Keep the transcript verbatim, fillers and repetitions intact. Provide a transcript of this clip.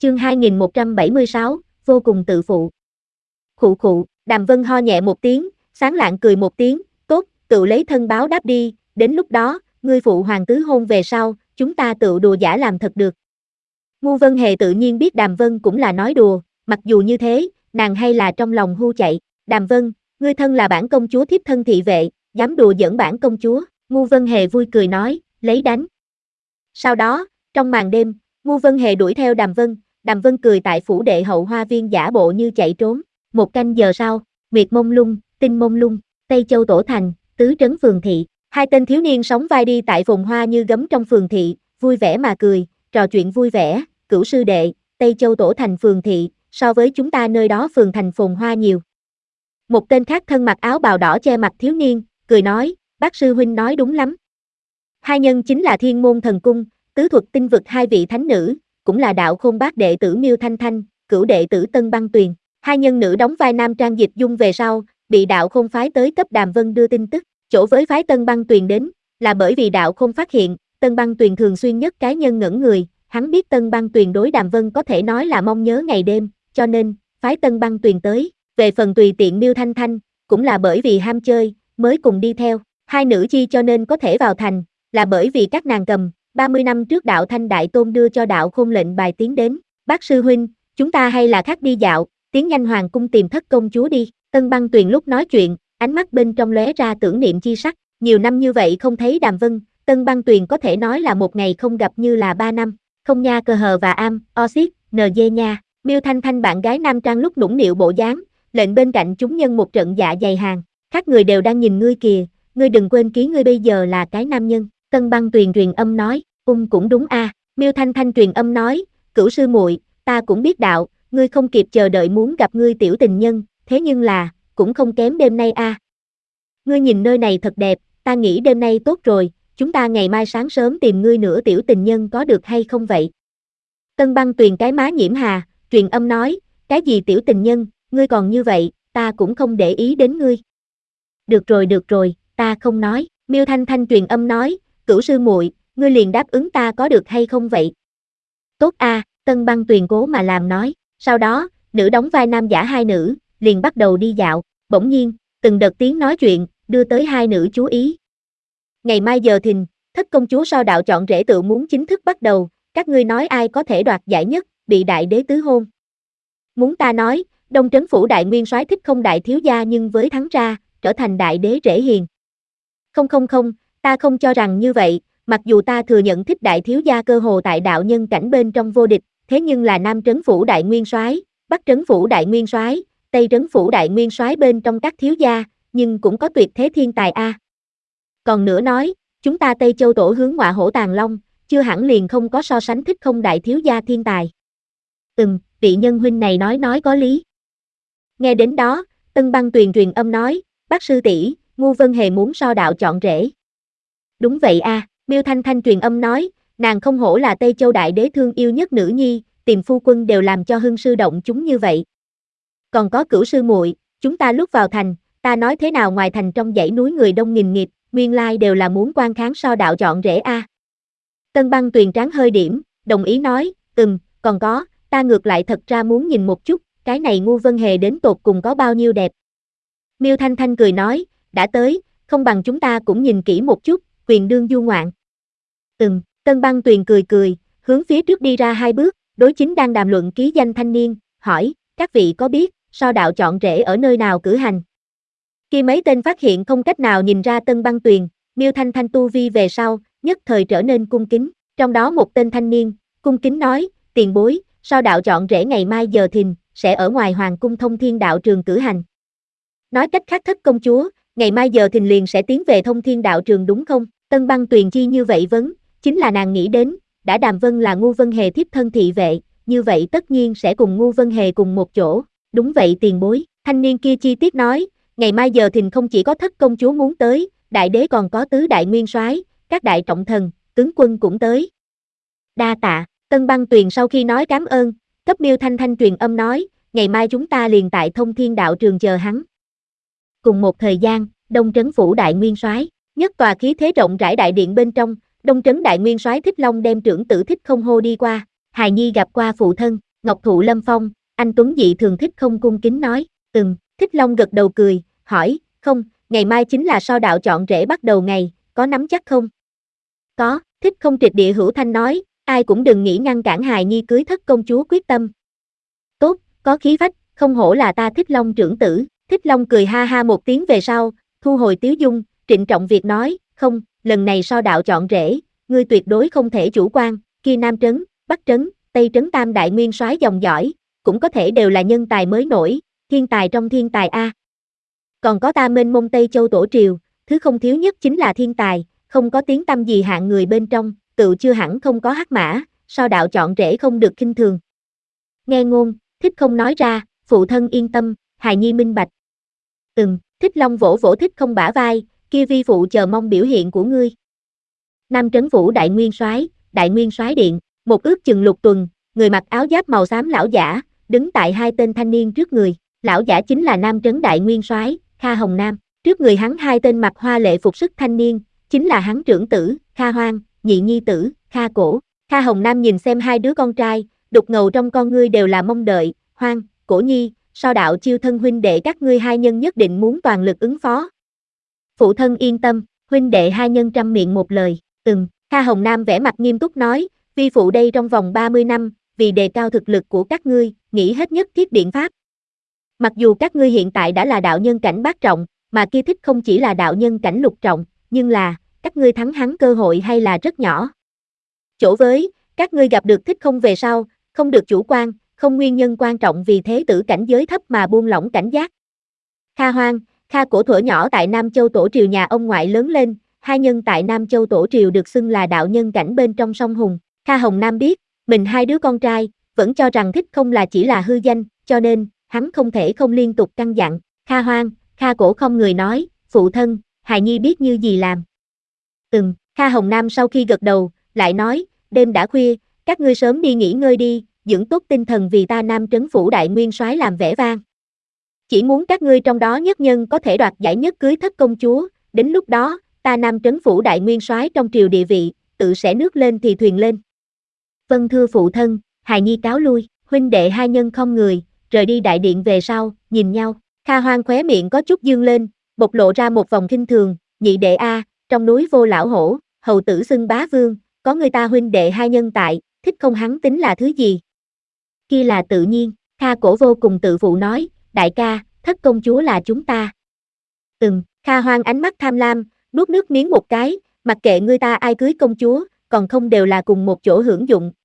Chương hai nghìn một trăm bảy mươi sáu, vô cùng tự phụ. Khụ khụ, Đàm Vân ho nhẹ một tiếng, Sáng Lạng cười một tiếng, tốt, tự lấy thân báo đáp đi, đến lúc đó, ngươi phụ hoàng tứ hôn về sau, chúng ta tự đùa giả làm thật được. Ngu Vân Hề tự nhiên biết Đàm Vân cũng là nói đùa, mặc dù như thế, nàng hay là trong lòng hu chạy, Đàm Vân, ngươi thân là bản công chúa thiếp thân thị vệ, dám đùa giỡn bản công chúa, Ngu Vân Hề vui cười nói, lấy đánh. Sau đó, trong màn đêm, Ngu Vân Hề đuổi theo Đàm Vân, Đàm Vân cười tại phủ đệ hậu hoa viên giả bộ như chạy trốn, một canh giờ sau, Miệt Mông Lung, Tinh Mông Lung, Tây Châu Tổ Thành, Tứ Trấn Phường Thị, hai tên thiếu niên sóng vai đi tại phồn hoa như gấm trong phường thị, vui vẻ mà cười, trò chuyện vui vẻ, Cửu sư đệ, Tây Châu Tổ Thành Phường Thị, so với chúng ta nơi đó phường thành phồn hoa nhiều. Một tên khác thân mặc áo bào đỏ che mặt thiếu niên, cười nói, bác sư huynh nói đúng lắm. Hai nhân chính là Thiên Môn Thần Cung, Tứ Thuật Tinh Vực hai vị thánh nữ, cũng là Đạo Khôn Bát đệ tử Miêu Thanh Thanh, cửu đệ tử Tân Băng Tuyền. Hai nhân nữ đóng vai nam trang dịch dung về sau, bị Đạo Khôn phái tới cấp Đàm Vân đưa tin tức, chỗ với phái Tân Băng Tuyền đến, là bởi vì Đạo Khôn phát hiện, Tân Băng Tuyền thường xuyên nhất cái nhân ngẩn người, hắn biết Tân Băng Tuyền đối Đàm Vân có thể nói là mong nhớ ngày đêm, cho nên, phái Tân Băng Tuyền tới, về phần tùy tiện Miêu Thanh Thanh, cũng là bởi vì ham chơi, mới cùng đi theo, hai nữ chi cho nên có thể vào thành, là bởi vì các nàng cầm, ba mươi năm trước Đạo Thanh Đại Tôn đưa cho Đạo Khôn lệnh bài tiến đến, bác sư huynh, chúng ta hay là khác đi dạo, tiến nhanh hoàng cung tìm thất công chúa đi, Tân Băng Tuyền lúc nói chuyện, ánh mắt bên trong lóe ra tưởng niệm chi sắc, nhiều năm như vậy không thấy Đàm Vân, Tân Băng Tuyền có thể nói là một ngày không gặp như là ba năm, không nha cờ hờ và am, oxit, nờ dê nha, Miêu Thanh Thanh bạn gái nam trang lúc nũng nịu bộ dáng, lệnh bên cạnh chúng nhân một trận dạ dày hàng, các người đều đang nhìn ngươi kìa, ngươi đừng quên ký ngươi bây giờ là cái nam nhân, Tân Băng Tuyền truyền âm nói, ung cũng đúng a, Miêu Thanh Thanh truyền âm nói, cửu sư muội, ta cũng biết đạo, ngươi không kịp chờ đợi muốn gặp ngươi tiểu tình nhân, thế nhưng là, cũng không kém đêm nay a. Ngươi nhìn nơi này thật đẹp, ta nghĩ đêm nay tốt rồi, chúng ta ngày mai sáng sớm tìm ngươi nữa tiểu tình nhân có được hay không vậy? Tân Băng Tuyền cái má nhiễm hà, truyền âm nói, cái gì tiểu tình nhân, ngươi còn như vậy, ta cũng không để ý đến ngươi. Được rồi được rồi, ta không nói, Miêu Thanh Thanh truyền âm nói, cửu sư muội, ngươi liền đáp ứng ta có được hay không vậy? Tốt a, Tân Băng Tuyền cố mà làm nói, sau đó, nữ đóng vai nam giả hai nữ, liền bắt đầu đi dạo, bỗng nhiên, từng đợt tiếng nói chuyện, đưa tới hai nữ chú ý. Ngày mai giờ thìn, thất công chúa so đạo chọn rể tự muốn chính thức bắt đầu, các ngươi nói ai có thể đoạt giải nhất, bị đại đế tứ hôn. Muốn ta nói, Đông Trấn Phủ đại nguyên soái thích không đại thiếu gia nhưng với thắng ra, trở thành đại đế rể hiền. Không không không, ta không cho rằng như vậy, mặc dù ta thừa nhận thích đại thiếu gia cơ hồ tại đạo nhân cảnh bên trong vô địch, thế nhưng là Nam Trấn Phủ đại nguyên soái, Bắc Trấn Phủ đại nguyên soái, Tây Trấn Phủ đại nguyên soái bên trong các thiếu gia, nhưng cũng có tuyệt thế thiên tài a. Còn nữa nói, chúng ta Tây Châu tổ hướng Ngọa Hổ Tàng Long, chưa hẳn liền không có so sánh thích không đại thiếu gia thiên tài. Ừm, vị nhân huynh này nói nói có lý. Nghe đến đó, Tân Băng Tuyền truyền âm nói, bác sư tỷ, Ngu Vân Hề muốn so đạo chọn rể. Đúng vậy a, Miêu Thanh Thanh truyền âm nói, nàng không hổ là Tây Châu đại đế thương yêu nhất nữ nhi, tìm phu quân đều làm cho hưng sư động chúng như vậy. Còn có cửu sư muội, chúng ta lúc vào thành, ta nói thế nào ngoài thành trong dãy núi người đông nghìn nghịt, nguyên lai đều là muốn quan kháng so đạo chọn rể a. Tân Băng Tuyền tráng hơi điểm, đồng ý nói, ừm, còn có, ta ngược lại thật ra muốn nhìn một chút, cái này Ngu Vân Hề đến tột cùng có bao nhiêu đẹp. Miêu Thanh Thanh cười nói, đã tới, không bằng chúng ta cũng nhìn kỹ một chút, quyền đương du ngoạn. Ừm, Tân Băng Tuyền cười cười, hướng phía trước đi ra hai bước, đối chính đang đàm luận ký danh thanh niên, hỏi, các vị có biết, so đạo chọn rể ở nơi nào cử hành? Khi mấy tên phát hiện không cách nào nhìn ra Tân Băng Tuyền, Miêu Thanh Thanh tu vi về sau, nhất thời trở nên cung kính, trong đó một tên thanh niên, cung kính nói, tiền bối, so đạo chọn rể ngày mai giờ thìn, sẽ ở ngoài Hoàng cung Thông Thiên Đạo Trường cử hành. Nói cách khác thất công chúa, ngày mai giờ thìn liền sẽ tiến về Thông Thiên Đạo Trường đúng không? Tân Băng Tuyền chi như vậy vấn, chính là nàng nghĩ đến, đã Đàm Vân là Ngu Vân Hề thiếp thân thị vệ, như vậy tất nhiên sẽ cùng Ngu Vân Hề cùng một chỗ, đúng vậy tiền bối, thanh niên kia chi tiết nói, ngày mai giờ thìn không chỉ có thất công chúa muốn tới, đại đế còn có tứ đại nguyên soái, các đại trọng thần, tướng quân cũng tới. Đa tạ, Tân Băng Tuyền sau khi nói cảm ơn, cấp Miêu Thanh Thanh truyền âm nói, ngày mai chúng ta liền tại Thông Thiên Đạo Trường chờ hắn. Cùng một thời gian, Đông Trấn Phủ đại nguyên soái, nhất tòa khí thế rộng rãi đại điện bên trong, Đông Trấn đại nguyên soái Thích Long đem trưởng tử Thích Không hô đi qua, hài nhi gặp qua phụ thân, Ngọc thụ lâm phong, anh Tuấn dị thường Thích Không cung kính nói, ừm, Thích Long gật đầu cười, hỏi, không, ngày mai chính là so đạo chọn rể bắt đầu ngày, có nắm chắc không? Có, Thích Không triệt địa hữu thanh nói, ai cũng đừng nghĩ ngăn cản hài nhi cưới thất công chúa quyết tâm. Tốt, có khí phách, không hổ là ta Thích Long trưởng tử, Thích Long cười ha ha một tiếng về sau, thu hồi tiếu dung, trịnh trọng việc nói, không, lần này so đạo chọn rể, ngươi tuyệt đối không thể chủ quan, kia Nam Trấn, Bắc Trấn, Tây Trấn tam đại nguyên soái dòng dõi, cũng có thể đều là nhân tài mới nổi, thiên tài trong thiên tài A. Còn có ta mênh mông Tây Châu tổ triều, thứ không thiếu nhất chính là thiên tài, không có tiếng tăm gì hạng người bên trong, tự chưa hẳn không có hắc mã, so đạo chọn rể không được khinh thường. Nghe ngôn, Thích Không nói ra, phụ thân yên tâm, hài nhi minh bạch. Ừm, Thích Long vỗ vỗ Thích Không bả vai, kia vi phụ chờ mong biểu hiện của ngươi. Nam Trấn Phủ đại nguyên soái, đại nguyên soái điện, một ước chừng lục tuần, người mặc áo giáp màu xám lão giả, đứng tại hai tên thanh niên trước người, lão giả chính là Nam Trấn đại nguyên soái, Kha Hồng Nam, trước người hắn hai tên mặc hoa lệ phục sức thanh niên, chính là hắn trưởng tử, Kha Hoang, nhị nhi tử, Kha Cổ. Kha Hồng Nam nhìn xem hai đứa con trai, đục ngầu trong con ngươi đều là mong đợi, Hoang, Cổ nhi, so đạo chiêu thân huynh đệ các ngươi hai nhân nhất định muốn toàn lực ứng phó. Phụ thân yên tâm, huynh đệ hai nhân trăm miệng một lời, ừm, Kha Hồng Nam vẻ mặt nghiêm túc nói, vi phụ đây trong vòng ba mươi năm, vì đề cao thực lực của các ngươi, nghĩ hết nhất thiết biện pháp. Mặc dù các ngươi hiện tại đã là đạo nhân cảnh bát trọng, mà kia Thích Không chỉ là đạo nhân cảnh lục trọng, nhưng là, các ngươi thắng hắn cơ hội hay là rất nhỏ. Chỗ với, các ngươi gặp được Thích Không về sau, không được chủ quan, không nguyên nhân quan trọng vì thế tử cảnh giới thấp mà buông lỏng cảnh giác. Kha Hoang, Kha Cổ thuở nhỏ tại Nam Châu tổ triều nhà ông ngoại lớn lên, hai nhân tại Nam Châu tổ triều được xưng là đạo nhân cảnh bên trong sông Hùng. Kha Hồng Nam biết, mình hai đứa con trai, vẫn cho rằng Thích Không là chỉ là hư danh, cho nên, hắn không thể không liên tục căn dặn. Kha Hoang, Kha Cổ không người nói, phụ thân, hài nhi biết như gì làm. Ừm, Kha Hồng Nam sau khi gật đầu, lại nói, đêm đã khuya, các ngươi sớm đi nghỉ ngơi đi, dưỡng tốt tinh thần vì ta Nam Trấn Phủ đại nguyên soái làm vẻ vang. Chỉ muốn các ngươi trong đó nhất nhân có thể đoạt giải nhất cưới thất công chúa, đến lúc đó, ta Nam Trấn Phủ đại nguyên soái trong triều địa vị, tự sẽ nước lên thì thuyền lên. Vâng thưa phụ thân, hài nhi cáo lui, huynh đệ hai nhân không người, rời đi đại điện về sau, nhìn nhau, Kha Hoang khóe miệng có chút dương lên, bộc lộ ra một vòng khinh thường, nhị đệ a, trong núi vô lão hổ, hầu tử xưng bá vương, có người ta huynh đệ hai nhân tại, Thích Không hắn tính là thứ gì? Kia là tự nhiên, Kha Cổ vô cùng tự phụ nói, đại ca, thất công chúa là chúng ta. Ừm, Kha Hoang ánh mắt tham lam, nuốt nước miếng một cái, mặc kệ người ta ai cưới công chúa, còn không đều là cùng một chỗ hưởng dụng,